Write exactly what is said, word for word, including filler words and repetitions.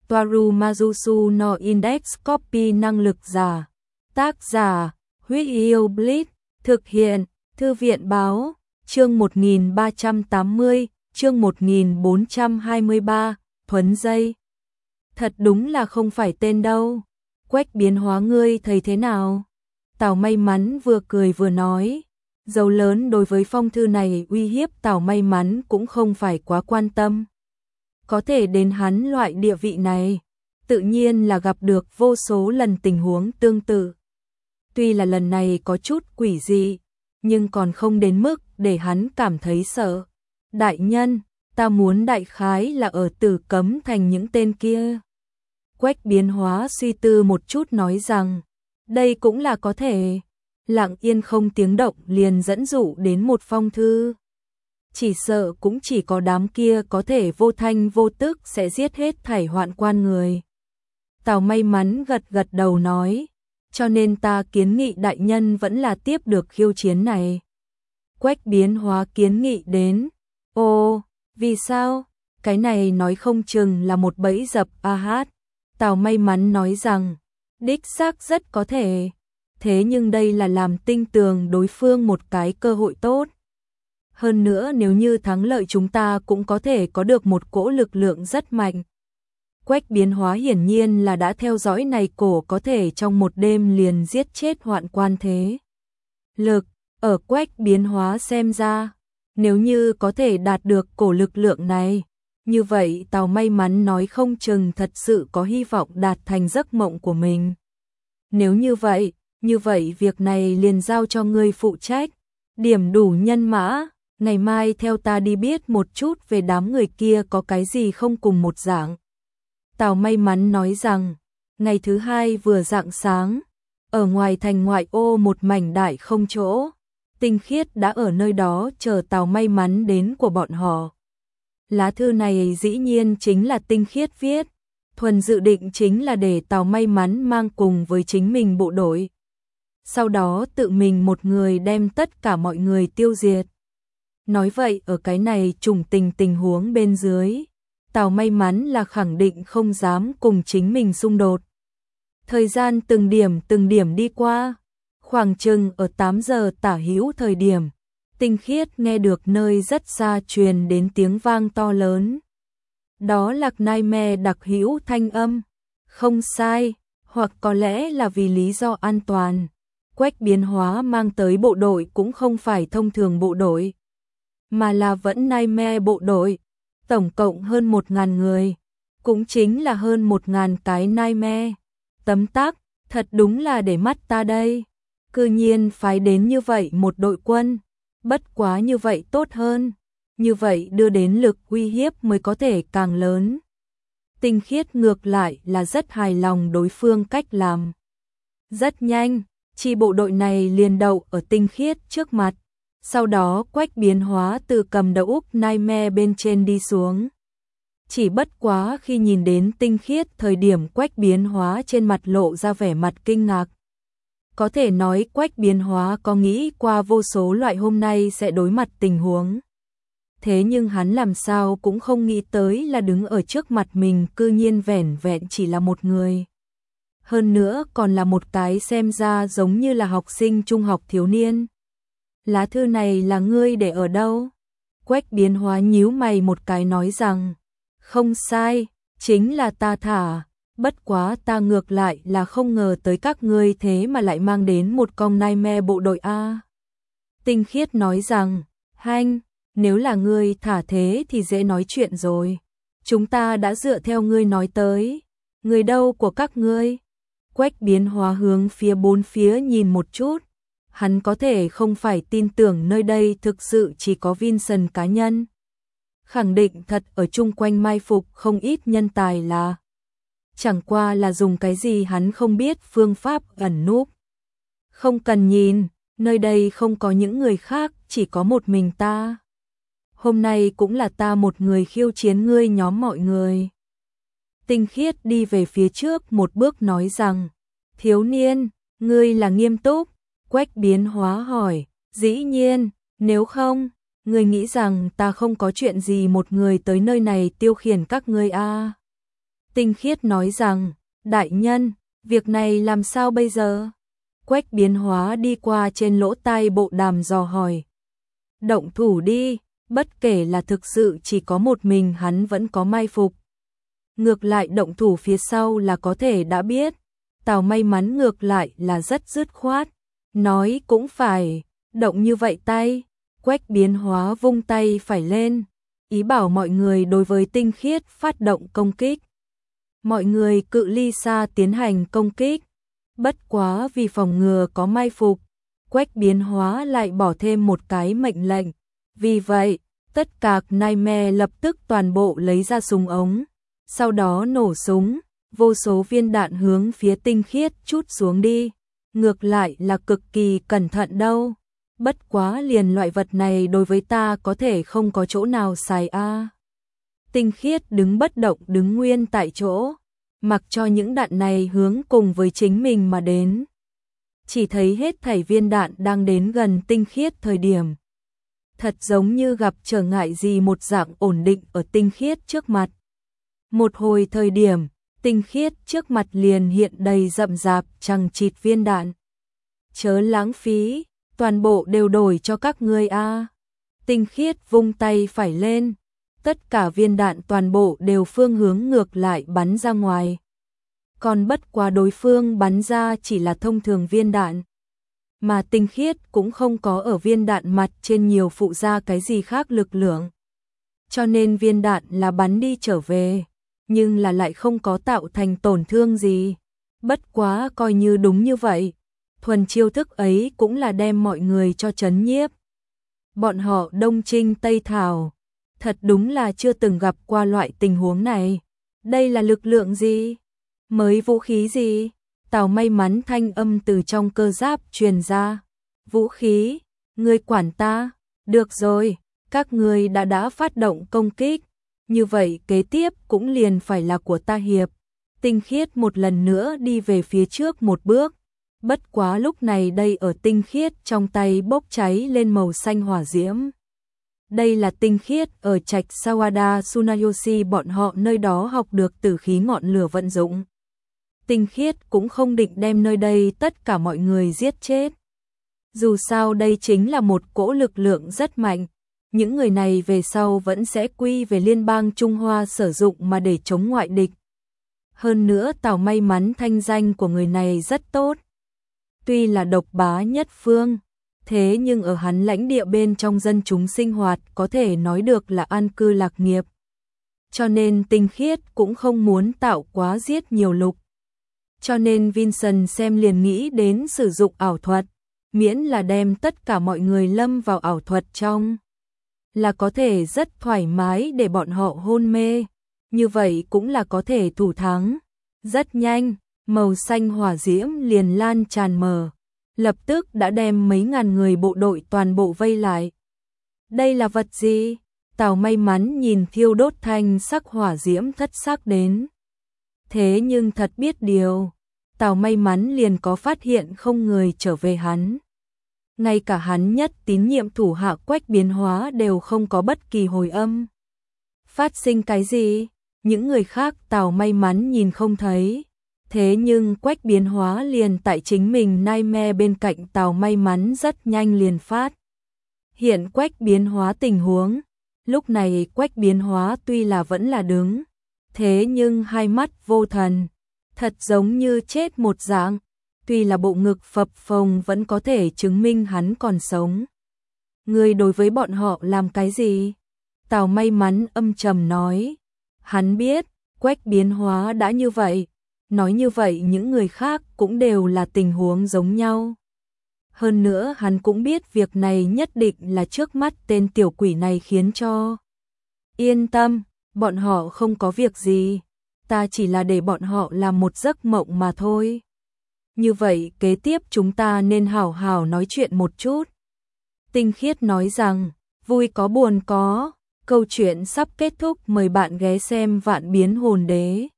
Toaru Majusu no Index Copy năng lực giả. Tác giả, Huyết Yêu Blitz, thực hiện, Thư viện báo, chương một nghìn ba trăm tám mươi, chương một nghìn bốn trăm hai mươi ba, Thuấn dây. Thật đúng là không phải tên đâu. Quách Biến Hóa ngươi thấy thế nào? Tào May Mắn vừa cười vừa nói. Dấu lớn đối với phong thư này uy hiếp Tào May Mắn cũng không phải quá quan tâm. Có thể đến hắn loại địa vị này, tự nhiên là gặp được vô số lần tình huống tương tự. Tuy là lần này có chút quỷ dị, nhưng còn không đến mức để hắn cảm thấy sợ. Đại nhân, ta muốn đại khái là ở Tử Cấm Thành những tên kia. Quách Biến Hóa suy tư một chút nói rằng, đây cũng là có thể. Lặng yên không tiếng động liền dẫn dụ đến một phong thư. Chỉ sợ cũng chỉ có đám kia có thể vô thanh vô tức sẽ giết hết thảy hoạn quan người. Tào May Mắn gật gật đầu nói, cho nên ta kiến nghị đại nhân vẫn là tiếp được khiêu chiến này. Quách Biến Hóa kiến nghị đến, ồ, vì sao? Cái này nói không chừng là một bẫy dập a hát. Tào May Mắn nói rằng, đích xác rất có thể. Thế nhưng đây là làm tinh tường đối phương một cái cơ hội tốt. Hơn nữa nếu như thắng lợi chúng ta cũng có thể có được một cỗ lực lượng rất mạnh. Quách Biến Hóa hiển nhiên là đã theo dõi này cổ có thể trong một đêm liền giết chết hoạn quan thế lực. Ở Quách Biến Hóa xem ra, nếu như có thể đạt được cổ lực lượng này, như vậy Tào May Mắn nói không chừng thật sự có hy vọng đạt thành giấc mộng của mình. Nếu như vậy, như vậy việc này liền giao cho ngươi phụ trách. Điểm đủ nhân mã, ngày mai theo ta đi biết một chút về đám người kia có cái gì không cùng một dạng. Tào May Mắn nói rằng, ngày thứ hai vừa rạng sáng, ở ngoài thành ngoại ô một mảnh đại không chỗ, Tinh Khiết đã ở nơi đó chờ Tào May Mắn đến của bọn họ. Lá thư này dĩ nhiên chính là Tinh Khiết viết, thuần dự định chính là để Tào May Mắn mang cùng với chính mình bộ đội. Sau đó tự mình một người đem tất cả mọi người tiêu diệt. Nói vậy ở cái này trùng tình tình huống bên dưới, Tào May Mắn là khẳng định không dám cùng chính mình xung đột. Thời gian từng điểm từng điểm đi qua, khoảng chừng ở tám giờ tả hữu thời điểm, Tinh Khiết nghe được nơi rất xa truyền đến tiếng vang to lớn. Đó là Nightmare đặc hữu thanh âm. Không sai, hoặc có lẽ là vì lý do an toàn. Quách Biến Hóa mang tới bộ đội cũng không phải thông thường bộ đội, mà là vẫn Nightmare bộ đội, tổng cộng hơn một ngàn người, cũng chính là hơn một ngàn cái Nightmare. Tấm tắc, thật đúng là để mắt ta đây, cư nhiên phái đến như vậy một đội quân, bất quá như vậy tốt hơn, như vậy đưa đến lực uy hiếp mới có thể càng lớn. Tinh Khiết ngược lại là rất hài lòng đối phương cách làm. Rất nhanh, chi bộ đội này liền đậu ở Tinh Khiết trước mặt, sau đó Quách Biến Hóa từ cầm đầu Úc Nightmare bên trên đi xuống. Chỉ bất quá khi nhìn đến Tinh Khiết thời điểm Quách Biến Hóa trên mặt lộ ra vẻ mặt kinh ngạc. Có thể nói Quách Biến Hóa có nghĩ qua vô số loại hôm nay sẽ đối mặt tình huống. Thế nhưng hắn làm sao cũng không nghĩ tới là đứng ở trước mặt mình cư nhiên vẻn vẹn chỉ là một người. Hơn nữa còn là một cái xem ra giống như là học sinh trung học thiếu niên. Lá thư này là ngươi để ở đâu? Quách Biến Hóa nhíu mày một cái nói rằng, không sai, chính là ta thả, bất quá ta ngược lại là không ngờ tới các ngươi thế mà lại mang đến một con Nightmare bộ đội A. Tinh Khiết nói rằng, hanh, nếu là ngươi thả thế thì dễ nói chuyện rồi. Chúng ta đã dựa theo ngươi nói tới. Người đâu của các ngươi? Quách Biến Hóa hướng phía bốn phía nhìn một chút. Hắn có thể không phải tin tưởng nơi đây thực sự chỉ có Vincent cá nhân. Khẳng định thật ở chung quanh mai phục không ít nhân tài là. Chẳng qua là dùng cái gì hắn không biết phương pháp ẩn núp. Không cần nhìn, nơi đây không có những người khác, chỉ có một mình ta. Hôm nay cũng là ta một người khiêu chiến ngươi nhóm mọi người. Tinh Khiết đi về phía trước một bước nói rằng, thiếu niên, ngươi là nghiêm túc? Quách Biến Hóa hỏi, dĩ nhiên, nếu không, ngươi nghĩ rằng ta không có chuyện gì một người tới nơi này tiêu khiển các ngươi a? Tinh Khiết nói rằng, đại nhân, việc này làm sao bây giờ? Quách Biến Hóa đi qua trên lỗ tai bộ đàm dò hỏi. Động thủ đi, bất kể là thực sự chỉ có một mình hắn vẫn có mai phục. Ngược lại động thủ phía sau là có thể đã biết. Tào May Mắn ngược lại là rất dứt khoát. Nói cũng phải, động như vậy tay. Quách Biến Hóa vung tay phải lên, ý bảo mọi người đối với Tinh Khiết phát động công kích. Mọi người cự ly xa tiến hành công kích. Bất quá vì phòng ngừa có mai phục, Quách Biến Hóa lại bỏ thêm một cái mệnh lệnh. Vì vậy, tất cả Nightmare lập tức toàn bộ lấy ra súng ống, sau đó nổ súng, vô số viên đạn hướng phía Tinh Khiết trút xuống đi. Ngược lại là cực kỳ cẩn thận đâu. Bất quá liền loại vật này đối với ta có thể không có chỗ nào xài a. À. Tinh Khiết đứng bất động đứng nguyên tại chỗ, mặc cho những đạn này hướng cùng với chính mình mà đến. Chỉ thấy hết thảy viên đạn đang đến gần Tinh Khiết thời điểm. Thật giống như gặp trở ngại gì một dạng ổn định ở Tinh Khiết trước mặt. Một hồi thời điểm, Tinh Khiết trước mặt liền hiện đầy rậm rạp chằng chịt viên đạn. Chớ lãng phí, toàn bộ đều đổi cho các ngươi a. À. Tinh Khiết vung tay phải lên, tất cả viên đạn toàn bộ đều phương hướng ngược lại bắn ra ngoài. Còn bất quá đối phương bắn ra chỉ là thông thường viên đạn, mà Tinh Khiết cũng không có ở viên đạn mặt trên nhiều phụ ra cái gì khác lực lượng. Cho nên viên đạn là bắn đi trở về, nhưng là lại không có tạo thành tổn thương gì. Bất quá coi như đúng như vậy, thuần chiêu thức ấy cũng là đem mọi người cho chấn nhiếp. Bọn họ đông trinh tây thảo, thật đúng là chưa từng gặp qua loại tình huống này. Đây là lực lượng gì? Mới vũ khí gì? Tào May Mắn thanh âm từ trong cơ giáp truyền ra. Vũ khí? Ngươi quản ta? Được rồi, các ngươi đã đã phát động công kích. Như vậy kế tiếp cũng liền phải là của ta hiệp. Tinh Khiết một lần nữa đi về phía trước một bước. Bất quá lúc này đây ở Tinh Khiết trong tay bốc cháy lên màu xanh hỏa diễm. Đây là Tinh Khiết ở trạch Sawada Tsunayoshi bọn họ nơi đó học được tử khí ngọn lửa vận dụng. Tinh Khiết cũng không định đem nơi đây tất cả mọi người giết chết. Dù sao đây chính là một cỗ lực lượng rất mạnh. Những người này về sau vẫn sẽ quy về Liên bang Trung Hoa sử dụng mà để chống ngoại địch. Hơn nữa Tào May Mắn thanh danh của người này rất tốt. Tuy là độc bá nhất phương, thế nhưng ở hắn lãnh địa bên trong dân chúng sinh hoạt có thể nói được là an cư lạc nghiệp. Cho nên Tinh Khiết cũng không muốn tạo quá giết nhiều lục. Cho nên Vincent xem liền nghĩ đến sử dụng ảo thuật, miễn là đem tất cả mọi người lâm vào ảo thuật trong, là có thể rất thoải mái để bọn họ hôn mê, như vậy cũng là có thể thủ thắng. Rất nhanh, màu xanh hỏa diễm liền lan tràn mờ, lập tức đã đem mấy ngàn người bộ đội toàn bộ vây lại. Đây là vật gì? Tào May Mắn nhìn thiêu đốt thanh sắc hỏa diễm thất sắc đến. Thế nhưng thật biết điều, Tào May Mắn liền có phát hiện không người trở về hắn. Ngay cả hắn nhất tín nhiệm thủ hạ Quách Biến Hóa đều không có bất kỳ hồi âm. Phát sinh cái gì? Những người khác Tào May Mắn nhìn không thấy. Thế nhưng Quách Biến Hóa liền tại chính mình Nightmare bên cạnh Tào May Mắn rất nhanh liền phát. Hiện Quách Biến Hóa tình huống. Lúc này Quách Biến Hóa tuy là vẫn là đứng, thế nhưng hai mắt vô thần, thật giống như chết một dạng. Tuy là bộ ngực phập phồng vẫn có thể chứng minh hắn còn sống. Người đối với bọn họ làm cái gì? Tào May Mắn âm trầm nói. Hắn biết, Quách Biến Hóa đã như vậy. Nói như vậy những người khác cũng đều là tình huống giống nhau. Hơn nữa hắn cũng biết việc này nhất định là trước mắt tên tiểu quỷ này khiến cho. Yên tâm, bọn họ không có việc gì. Ta chỉ là để bọn họ làm một giấc mộng mà thôi. Như vậy kế tiếp chúng ta nên hảo hảo nói chuyện một chút. Tinh Khiết nói rằng, vui có buồn có, câu chuyện sắp kết thúc, mời bạn ghé xem Vạn Biến Hồn Đế.